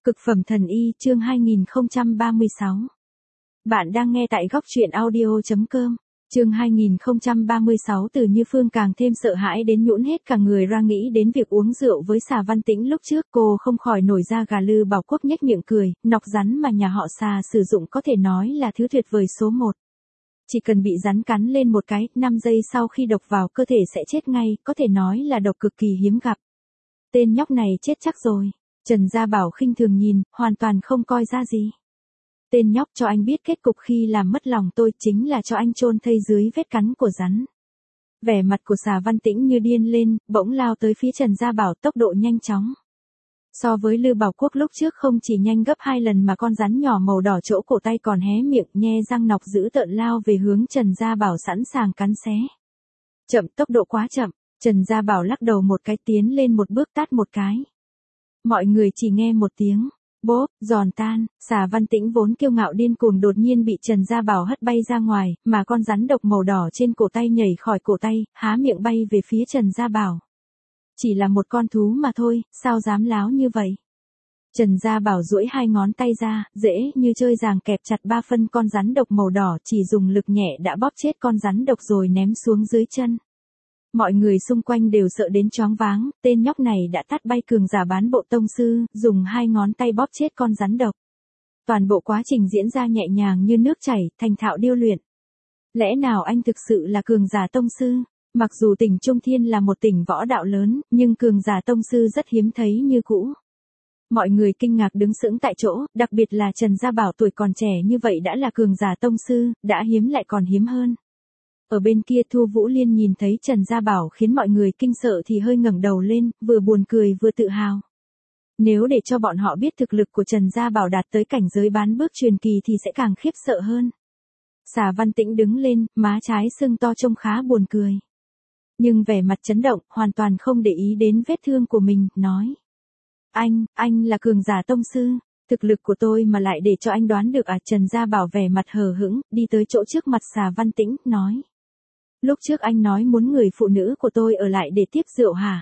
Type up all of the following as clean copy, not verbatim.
Cực phẩm thần y chương 2036. Bạn đang nghe tại góc truyện audio.com. Chương 2036 Từ Như Phương càng thêm sợ hãi đến nhũn hết cả người ra, nghĩ đến việc uống rượu với Xà Văn Tĩnh lúc trước, cô không khỏi nổi da gà. Lư Bảo Quốc nhếch miệng cười, nọc rắn mà nhà họ Xà sử dụng có thể nói là thứ tuyệt vời số 1. Chỉ cần bị rắn cắn lên một cái, 5 giây sau khi độc vào cơ thể sẽ chết ngay, có thể nói là độc cực kỳ hiếm gặp. Tên nhóc này chết chắc rồi. Trần Gia Bảo khinh thường nhìn, hoàn toàn không coi ra gì. Tên nhóc, cho anh biết kết cục khi làm mất lòng tôi chính là cho anh chôn thây dưới vết cắn của rắn. Vẻ mặt của Xà Văn Tĩnh như điên lên, bỗng lao tới phía Trần Gia Bảo tốc độ nhanh chóng. So với Lư Bảo Quốc lúc trước không chỉ nhanh gấp 2 lần mà con rắn nhỏ màu đỏ chỗ cổ tay còn hé miệng nhe răng nọc dữ tợn lao về hướng Trần Gia Bảo sẵn sàng cắn xé. Chậm, tốc độ quá chậm. Trần Gia Bảo lắc đầu một cái, tiến lên một bước tát một cái. Mọi người chỉ nghe một tiếng bốp, giòn tan. Xà Văn Tĩnh vốn kiêu ngạo điên cuồng đột nhiên bị Trần Gia Bảo hất bay ra ngoài, mà con rắn độc màu đỏ trên cổ tay nhảy khỏi cổ tay, há miệng bay về phía Trần Gia Bảo. Chỉ là một con thú mà thôi, sao dám láo như vậy? Trần Gia Bảo duỗi 2 ngón tay ra, dễ như chơi giàng kẹp chặt 3 phân con rắn độc màu đỏ, chỉ dùng lực nhẹ đã bóp chết con rắn độc rồi ném xuống dưới chân. Mọi người xung quanh đều sợ đến choáng váng, tên nhóc này đã tát bay cường giả bán bộ tông sư, dùng 2 ngón tay bóp chết con rắn độc. Toàn bộ quá trình diễn ra nhẹ nhàng như nước chảy, thành thạo điêu luyện. Lẽ nào anh thực sự là cường giả tông sư? Mặc dù tỉnh Trung Thiên là một tỉnh võ đạo lớn, nhưng cường giả tông sư rất hiếm thấy như cũ. Mọi người kinh ngạc đứng sững tại chỗ, đặc biệt là Trần Gia Bảo tuổi còn trẻ như vậy đã là cường giả tông sư, đã hiếm lại còn hiếm hơn. Ở bên kia Thu Vũ Liên nhìn thấy Trần Gia Bảo khiến mọi người kinh sợ thì hơi ngẩng đầu lên, vừa buồn cười vừa tự hào. Nếu để cho bọn họ biết thực lực của Trần Gia Bảo đạt tới cảnh giới bán bước truyền kỳ thì sẽ càng khiếp sợ hơn. Xà Văn Tĩnh đứng lên, má trái sưng to trông khá buồn cười. Nhưng vẻ mặt chấn động, hoàn toàn không để ý đến vết thương của mình, nói. Anh là cường giả tông sư. Thực lực của tôi mà lại để cho anh đoán được à? Trần Gia Bảo vẻ mặt hờ hững, đi tới chỗ trước mặt Xà Văn Tĩnh, nói. Lúc trước anh nói muốn người phụ nữ của tôi ở lại để tiếp rượu hả?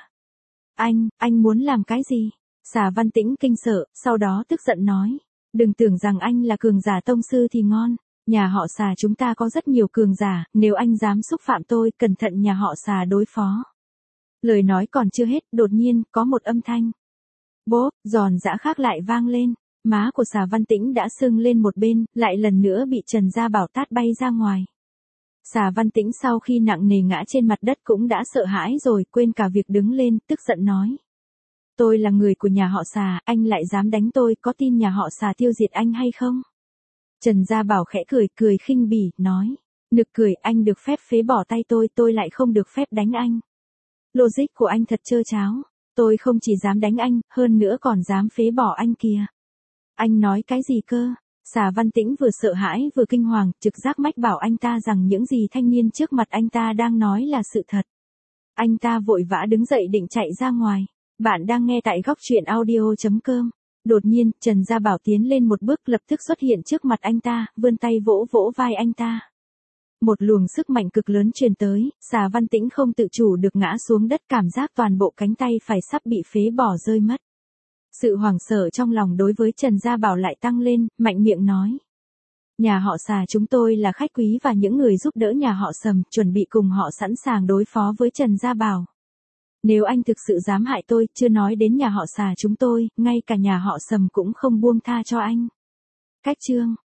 Anh muốn làm cái gì? Xà Văn Tĩnh kinh sợ, sau đó tức giận nói. Đừng tưởng rằng anh là cường giả tông sư thì ngon. Nhà họ Xà chúng ta có rất nhiều cường giả, nếu anh dám xúc phạm tôi, cẩn thận nhà họ Xà đối phó. Lời nói còn chưa hết, đột nhiên, có một âm thanh. Bốp, giòn giã khác lại vang lên. Má của Xà Văn Tĩnh đã sưng lên một bên, lại lần nữa bị Trần Gia Bảo tát bay ra ngoài. Xà Văn Tĩnh sau khi nặng nề ngã trên mặt đất cũng đã sợ hãi rồi, quên cả việc đứng lên, tức giận nói. Tôi là người của nhà họ Xà, anh lại dám đánh tôi, có tin nhà họ Xà tiêu diệt anh hay không? Trần Gia Bảo khẽ cười khinh bỉ, nói. Nực cười, anh được phép phế bỏ tay tôi lại không được phép đánh anh. Logic của anh thật trơ tráo. Tôi không chỉ dám đánh anh, hơn nữa còn dám phế bỏ anh kìa. Anh nói cái gì cơ? Xà Văn Tĩnh vừa sợ hãi vừa kinh hoàng, trực giác mách bảo anh ta rằng những gì thanh niên trước mặt anh ta đang nói là sự thật. Anh ta vội vã đứng dậy định chạy ra ngoài. Bạn đang nghe tại góc truyện audio.com. Đột nhiên, Trần Gia Bảo tiến lên một bước, lập tức xuất hiện trước mặt anh ta, vươn tay vỗ vỗ vai anh ta. Một luồng sức mạnh cực lớn truyền tới, Xà Văn Tĩnh không tự chủ được ngã xuống đất, cảm giác toàn bộ cánh tay phải sắp bị phế bỏ rơi mất. Sự hoảng sợ trong lòng đối với Trần Gia Bảo lại tăng lên, mạnh miệng nói. Nhà họ Xà chúng tôi là khách quý và những người giúp đỡ nhà họ Sầm, chuẩn bị cùng họ sẵn sàng đối phó với Trần Gia Bảo. Nếu anh thực sự dám hại tôi, chưa nói đến nhà họ Xà chúng tôi, ngay cả nhà họ Sầm cũng không buông tha cho anh. Cách chương.